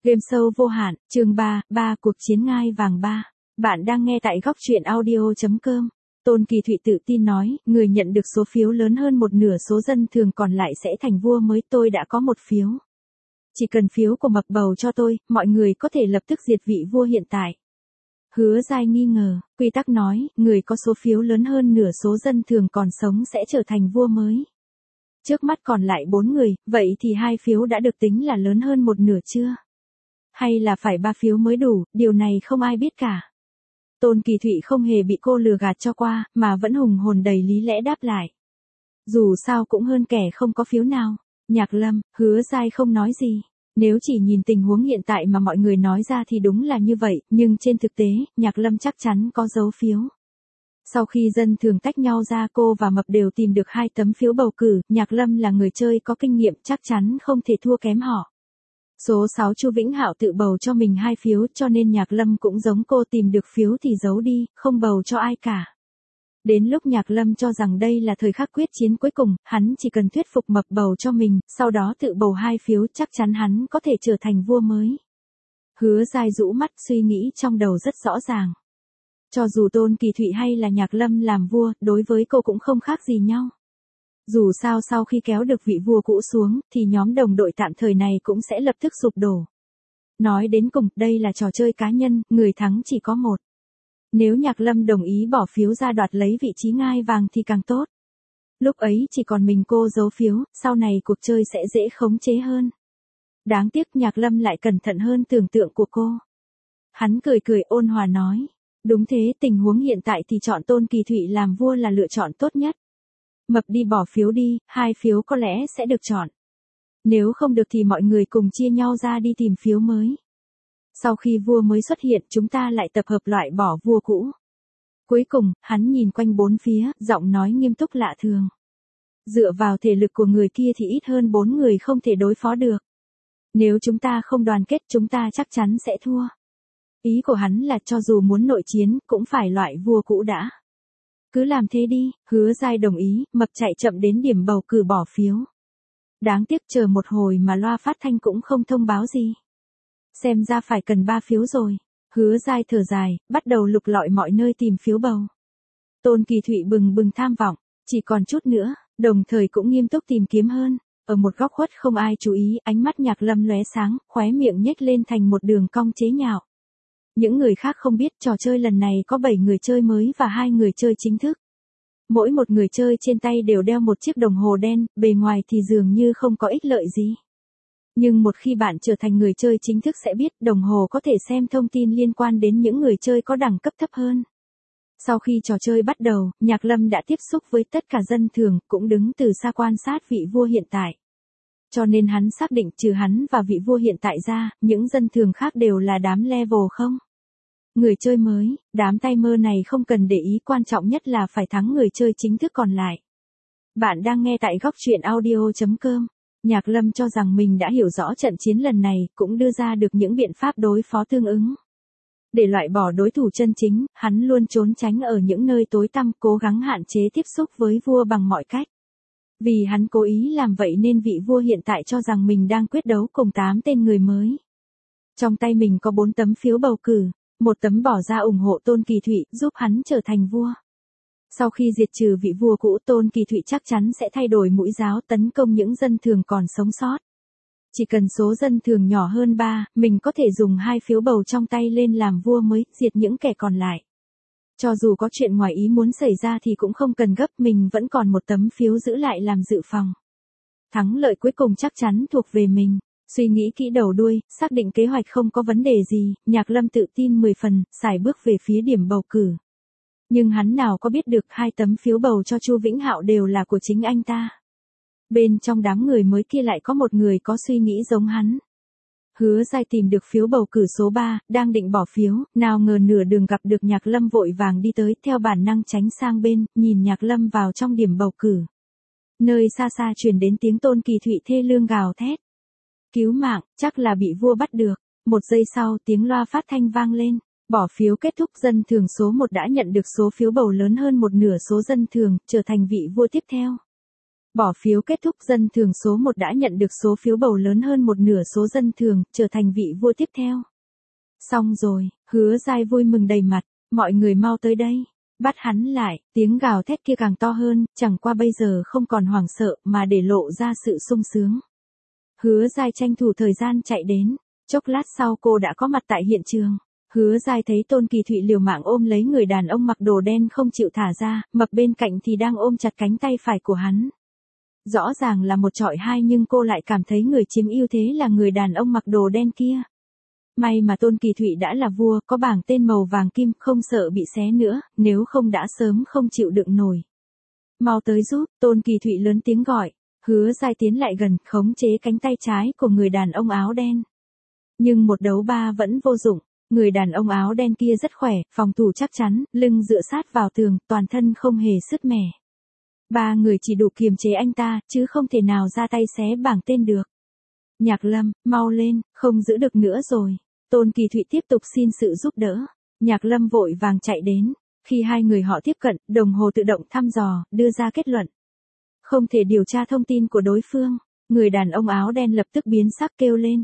Game show vô hạn, chương 3, cuộc chiến ngai vàng 3. Bạn đang nghe tại góc truyện audio.com. Tôn Kỳ Thụy tự tin nói, người nhận được số phiếu lớn hơn một nửa số dân thường còn lại sẽ thành vua mới. Tôi đã có một phiếu. Chỉ cần phiếu của Mập bầu cho tôi, mọi người có thể lập tức diệt vị vua hiện tại. Hứa Giai nghi ngờ, quy tắc nói, người có số phiếu lớn hơn nửa số dân thường còn sống sẽ trở thành vua mới. Trước mắt còn lại 4 người, vậy thì 2 phiếu đã được tính là lớn hơn một nửa chưa? Hay là phải 3 phiếu mới đủ, điều này không ai biết cả. Tôn Kỳ Thụy không hề bị cô lừa gạt cho qua, mà vẫn hùng hồn đầy lý lẽ đáp lại. Dù sao cũng hơn kẻ không có phiếu nào. Nhạc Lâm, Hứa Giai không nói gì. Nếu chỉ nhìn tình huống hiện tại mà mọi người nói ra thì đúng là như vậy, nhưng trên thực tế, Nhạc Lâm chắc chắn có dấu phiếu. Sau khi dân thường tách nhau ra, cô và Mập đều tìm được 2 tấm phiếu bầu cử, Nhạc Lâm là người chơi có kinh nghiệm chắc chắn không thể thua kém họ. Số 6 Chu Vĩnh Hạo tự bầu cho mình 2 phiếu, cho nên Nhạc Lâm cũng giống cô, tìm được phiếu thì giấu đi, không bầu cho ai cả. Đến lúc Nhạc Lâm cho rằng đây là thời khắc quyết chiến cuối cùng, hắn chỉ cần thuyết phục Mập bầu cho mình, sau đó tự bầu 2 phiếu, chắc chắn hắn có thể trở thành vua mới. Hứa Giai rũ mắt suy nghĩ trong đầu rất rõ ràng. Cho dù Tôn Kỳ Thụy hay là Nhạc Lâm làm vua, đối với cô cũng không khác gì nhau. Dù sao sau khi kéo được vị vua cũ xuống, thì nhóm đồng đội tạm thời này cũng sẽ lập tức sụp đổ. Nói đến cùng, đây là trò chơi cá nhân, người thắng chỉ có một. Nếu Nhạc Lâm đồng ý bỏ phiếu ra đoạt lấy vị trí ngai vàng thì càng tốt. Lúc ấy chỉ còn mình cô giấu phiếu, sau này cuộc chơi sẽ dễ khống chế hơn. Đáng tiếc Nhạc Lâm lại cẩn thận hơn tưởng tượng của cô. Hắn cười cười ôn hòa nói. Đúng thế, tình huống hiện tại thì chọn Tôn Kỳ Thụy làm vua là lựa chọn tốt nhất. Mập đi bỏ phiếu đi, 2 phiếu có lẽ sẽ được chọn. Nếu không được thì mọi người cùng chia nhau ra đi tìm phiếu mới. Sau khi vua mới xuất hiện, chúng ta lại tập hợp loại bỏ vua cũ. Cuối cùng, hắn nhìn quanh 4 phía, giọng nói nghiêm túc lạ thường. Dựa vào thể lực của người kia thì ít hơn 4 người không thể đối phó được. Nếu chúng ta không đoàn kết, chúng ta chắc chắn sẽ thua. Ý của hắn là cho dù muốn nội chiến, cũng phải loại vua cũ đã. Cứ làm thế đi, Hứa Giai đồng ý, Mập chạy chậm đến điểm bầu cử bỏ phiếu. Đáng tiếc chờ một hồi mà loa phát thanh cũng không thông báo gì. Xem ra phải cần 3 phiếu rồi. Hứa Giai thở dài, bắt đầu lục lọi mọi nơi tìm phiếu bầu. Tôn Kỳ Thụy bừng bừng tham vọng, chỉ còn chút nữa, đồng thời cũng nghiêm túc tìm kiếm hơn. Ở một góc khuất không ai chú ý, ánh mắt Nhạc Lâm lóe sáng, khóe miệng nhếch lên thành một đường cong chế nhạo. Những người khác không biết trò chơi lần này có 7 người chơi mới và 2 người chơi chính thức. Mỗi một người chơi trên tay đều đeo một chiếc đồng hồ đen, bề ngoài thì dường như không có ích lợi gì. Nhưng một khi bạn trở thành người chơi chính thức sẽ biết đồng hồ có thể xem thông tin liên quan đến những người chơi có đẳng cấp thấp hơn. Sau khi trò chơi bắt đầu, Nhạc Lâm đã tiếp xúc với tất cả dân thường, cũng đứng từ xa quan sát vị vua hiện tại. Cho nên hắn xác định trừ hắn và vị vua hiện tại ra, những dân thường khác đều là đám level không. Người chơi mới, đám tay mơ này không cần để ý, quan trọng nhất là phải thắng người chơi chính thức còn lại. Bạn đang nghe tại góc truyện audio.com. Nhạc Lâm cho rằng mình đã hiểu rõ trận chiến lần này, cũng đưa ra được những biện pháp đối phó tương ứng. Để loại bỏ đối thủ chân chính, hắn luôn trốn tránh ở những nơi tối tăm, cố gắng hạn chế tiếp xúc với vua bằng mọi cách. Vì hắn cố ý làm vậy nên vị vua hiện tại cho rằng mình đang quyết đấu cùng 8 tên người mới. Trong tay mình có 4 tấm phiếu bầu cử, 1 tấm bỏ ra ủng hộ Tôn Kỳ Thụy, giúp hắn trở thành vua. Sau khi diệt trừ vị vua cũ, Tôn Kỳ Thụy chắc chắn sẽ thay đổi mũi giáo tấn công những dân thường còn sống sót. Chỉ cần số dân thường nhỏ hơn 3, mình có thể dùng 2 phiếu bầu trong tay lên làm vua mới, diệt những kẻ còn lại. Cho dù có chuyện ngoài ý muốn xảy ra thì cũng không cần gấp, mình vẫn còn 1 tấm phiếu giữ lại làm dự phòng. Thắng lợi cuối cùng chắc chắn thuộc về mình. Suy nghĩ kỹ đầu đuôi, xác định kế hoạch không có vấn đề gì, Nhạc Lâm tự tin 10 phần, sải bước về phía điểm bầu cử. Nhưng hắn nào có biết được 2 tấm phiếu bầu cho Chu Vĩnh Hạo đều là của chính anh ta. Bên trong đám người mới kia lại có một người có suy nghĩ giống hắn. Hứa Giai tìm được phiếu bầu cử số 3, đang định bỏ phiếu, nào ngờ nửa đường gặp được Nhạc Lâm vội vàng đi tới, theo bản năng tránh sang bên, nhìn Nhạc Lâm vào trong điểm bầu cử. Nơi xa xa truyền đến tiếng Tôn Kỳ Thụy thê lương gào thét. Cứu mạng, chắc là bị vua bắt được. 1 giây sau, tiếng loa phát thanh vang lên. Bỏ phiếu kết thúc, dân thường số 1 đã nhận được số phiếu bầu lớn hơn một nửa số dân thường, trở thành vị vua tiếp theo. Bỏ phiếu kết thúc, dân thường số 1 đã nhận được số phiếu bầu lớn hơn một nửa số dân thường, trở thành vị vua tiếp theo. Xong rồi, Hứa Giai vui mừng đầy mặt, mọi người mau tới đây. Bắt hắn lại, tiếng gào thét kia càng to hơn, chẳng qua bây giờ không còn hoảng sợ mà để lộ ra sự sung sướng. Hứa Giai tranh thủ thời gian chạy đến, chốc lát sau cô đã có mặt tại hiện trường. Hứa Giai thấy Tôn Kỳ Thụy liều mạng ôm lấy người đàn ông mặc đồ đen không chịu thả ra, Mập bên cạnh thì đang ôm chặt cánh tay phải của hắn. Rõ ràng là một chọi hai nhưng cô lại cảm thấy người chiếm ưu thế là người đàn ông mặc đồ đen kia. May mà Tôn Kỳ Thụy đã là vua, có bảng tên màu vàng kim, không sợ bị xé nữa, nếu không đã sớm không chịu đựng nổi. Mau tới giúp, Tôn Kỳ Thụy lớn tiếng gọi. Hứa Giai tiến lại gần, khống chế cánh tay trái của người đàn ông áo đen. Nhưng một đấu ba vẫn vô dụng, người đàn ông áo đen kia rất khỏe, phòng thủ chắc chắn, lưng dựa sát vào tường, toàn thân không hề sứt mẻ. Ba người chỉ đủ kiềm chế anh ta, chứ không thể nào ra tay xé bảng tên được. Nhạc Lâm, mau lên, không giữ được nữa rồi. Tôn Kỳ Thụy tiếp tục xin sự giúp đỡ. Nhạc Lâm vội vàng chạy đến. Khi hai người họ tiếp cận, đồng hồ tự động thăm dò, đưa ra kết luận. Không thể điều tra thông tin của đối phương. Người đàn ông áo đen lập tức biến sắc kêu lên.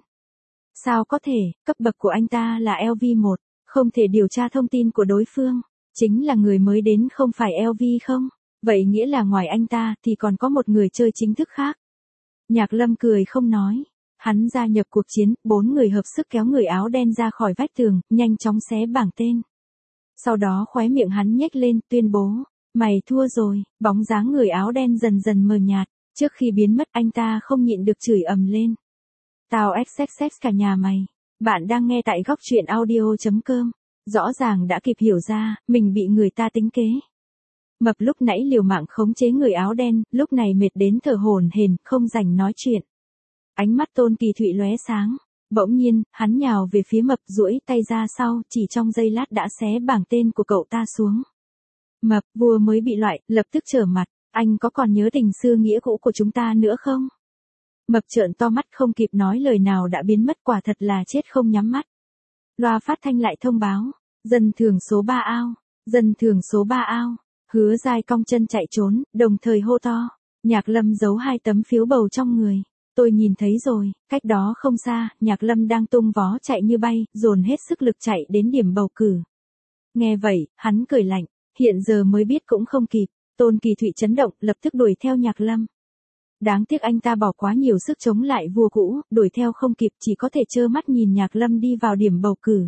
Sao có thể, cấp bậc của anh ta là LV1, không thể điều tra thông tin của đối phương. Chính là người mới đến không phải LV không? Vậy nghĩa là ngoài anh ta thì còn có một người chơi chính thức khác. Nhạc Lâm cười không nói. Hắn gia nhập cuộc chiến, 4 người hợp sức kéo người áo đen ra khỏi vách tường, nhanh chóng xé bảng tên. Sau đó khóe miệng hắn nhếch lên, tuyên bố. Mày thua rồi, bóng dáng người áo đen dần dần mờ nhạt. Trước khi biến mất anh ta không nhịn được chửi ầm lên. Tao xxx cả nhà mày. Bạn đang nghe tại góc truyện audio.com. Rõ ràng đã kịp hiểu ra, mình bị người ta tính kế. Mập lúc nãy liều mạng khống chế người áo đen, lúc này mệt đến thở hổn hển, không rảnh nói chuyện. Ánh mắt Tôn Kỳ Thụy lóe sáng. Bỗng nhiên, hắn nhào về phía Mập, duỗi tay ra sau, chỉ trong giây lát đã xé bảng tên của cậu ta xuống. Mập, vua mới bị loại, lập tức trở mặt. Anh có còn nhớ tình xưa nghĩa cũ của chúng ta nữa không? Mập trợn to mắt không kịp nói lời nào đã biến mất, quả thật là chết không nhắm mắt. Loa phát thanh lại thông báo. Dân thường số 3 ao. Dân thường số 3 ao. Hứa Giai cong chân chạy trốn, đồng thời hô to. Nhạc Lâm giấu 2 tấm phiếu bầu trong người. Tôi nhìn thấy rồi, cách đó không xa, Nhạc Lâm đang tung vó chạy như bay, dồn hết sức lực chạy đến điểm bầu cử. Nghe vậy, hắn cười lạnh, hiện giờ mới biết cũng không kịp. Tôn Kỳ Thụy chấn động, lập tức đuổi theo Nhạc Lâm. Đáng tiếc anh ta bỏ quá nhiều sức chống lại vua cũ, đuổi theo không kịp, chỉ có thể trơ mắt nhìn Nhạc Lâm đi vào điểm bầu cử.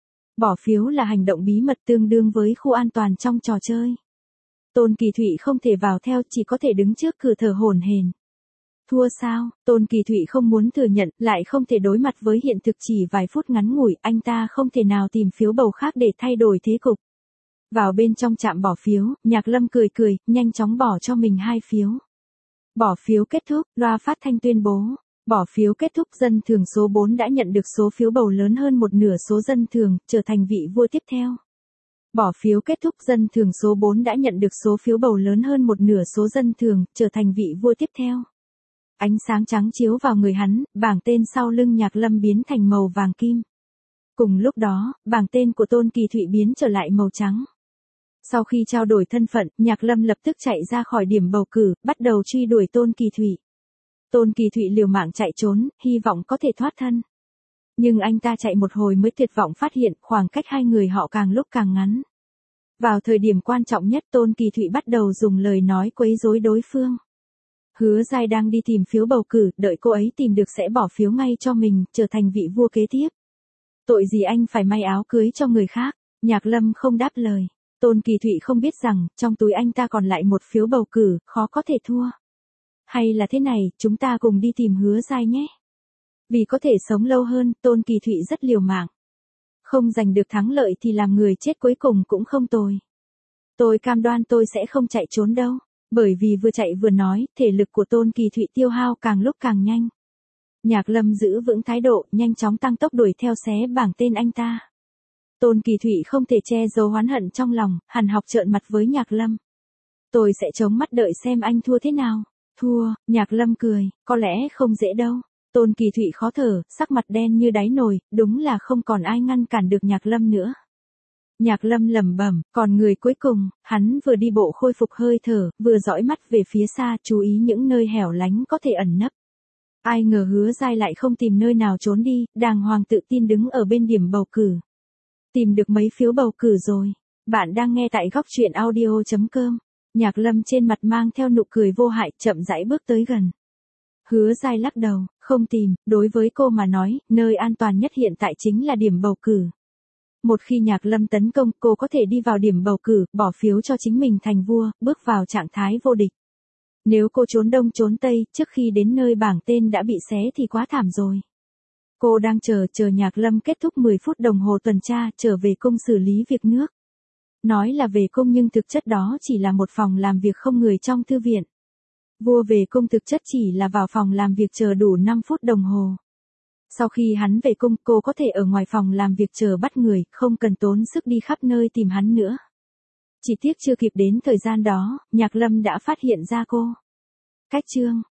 Bỏ phiếu là hành động bí mật tương đương với khu an toàn trong trò chơi. Tôn Kỳ Thụy không thể vào theo, chỉ có thể đứng trước cửa thở hổn hển. Thua sao? Tôn Kỳ Thụy không muốn thừa nhận, lại không thể đối mặt với hiện thực, chỉ vài phút ngắn ngủi, anh ta không thể nào tìm phiếu bầu khác để thay đổi thế cục. Vào bên trong trạm bỏ phiếu, Nhạc Lâm cười cười, nhanh chóng bỏ cho mình 2 phiếu. Bỏ phiếu kết thúc, loa phát thanh tuyên bố. Bỏ phiếu kết thúc, dân thường số 4 đã nhận được số phiếu bầu lớn hơn một nửa số dân thường, trở thành vị vua tiếp theo. Bỏ phiếu kết thúc, dân thường số 4 đã nhận được số phiếu bầu lớn hơn một nửa số dân thường, trở thành vị vua tiếp theo. Ánh sáng trắng chiếu vào người hắn, bảng tên sau lưng Nhạc Lâm biến thành màu vàng kim. Cùng lúc đó, bảng tên của Tôn Kỳ Thụy biến trở lại màu trắng. Sau khi trao đổi thân phận, Nhạc Lâm lập tức chạy ra khỏi điểm bầu cử, bắt đầu truy đuổi Tôn Kỳ Thụy. Tôn Kỳ Thụy liều mạng chạy trốn, hy vọng có thể thoát thân. Nhưng anh ta chạy một hồi mới tuyệt vọng phát hiện khoảng cách hai người họ càng lúc càng ngắn. Vào thời điểm quan trọng nhất, Tôn Kỳ Thụy bắt đầu dùng lời nói quấy rối đối phương. Hứa Giai đang đi tìm phiếu bầu cử, đợi cô ấy tìm được sẽ bỏ phiếu ngay cho mình, trở thành vị vua kế tiếp. Tội gì anh phải may áo cưới cho người khác? Nhạc Lâm không đáp lời. Tôn Kỳ Thụy không biết rằng, trong túi anh ta còn lại một phiếu bầu cử, khó có thể thua. Hay là thế này, chúng ta cùng đi tìm Hứa Giai nhé. Vì có thể sống lâu hơn, Tôn Kỳ Thụy rất liều mạng. Không giành được thắng lợi thì làm người chết cuối cùng cũng không tồi. Tôi cam đoan tôi sẽ không chạy trốn đâu. Bởi vì vừa chạy vừa nói, thể lực của Tôn Kỳ Thụy tiêu hao càng lúc càng nhanh. Nhạc Lâm giữ vững thái độ, nhanh chóng tăng tốc đuổi theo xé bảng tên anh ta. Tôn Kỳ Thụy không thể che giấu oán hận trong lòng, hằn học trợn mặt với Nhạc Lâm. Tôi sẽ chống mắt đợi xem anh thua thế nào. Thua, Nhạc Lâm cười, có lẽ không dễ đâu. Tôn Kỳ Thụy khó thở, sắc mặt đen như đáy nồi, đúng là không còn ai ngăn cản được Nhạc Lâm nữa. Nhạc Lâm lẩm bẩm, còn người cuối cùng, hắn vừa đi bộ khôi phục hơi thở, vừa dõi mắt về phía xa, chú ý những nơi hẻo lánh có thể ẩn nấp. Ai ngờ Hứa Giai lại không tìm nơi nào trốn đi, đàng hoàng tự tin đứng ở bên điểm bầu cử. Tìm được mấy phiếu bầu cử rồi. Bạn đang nghe tại góc truyện audio.com. Nhạc Lâm trên mặt mang theo nụ cười vô hại, chậm rãi bước tới gần. Hứa Giai lắc đầu, không tìm, đối với cô mà nói, nơi an toàn nhất hiện tại chính là điểm bầu cử. Một khi Nhạc Lâm tấn công, cô có thể đi vào điểm bầu cử, bỏ phiếu cho chính mình thành vua, bước vào trạng thái vô địch. Nếu cô trốn đông trốn tây, trước khi đến nơi bảng tên đã bị xé thì quá thảm rồi. Cô đang chờ Nhạc Lâm kết thúc 10 phút đồng hồ tuần tra, trở về cung xử lý việc nước. Nói là về cung nhưng thực chất đó chỉ là một phòng làm việc không người trong thư viện. Vua về cung thực chất chỉ là vào phòng làm việc chờ đủ 5 phút đồng hồ. Sau khi hắn về cung, cô có thể ở ngoài phòng làm việc chờ bắt người, không cần tốn sức đi khắp nơi tìm hắn nữa. Chỉ tiếc chưa kịp đến thời gian đó, Nhạc Lâm đã phát hiện ra cô. Cách chương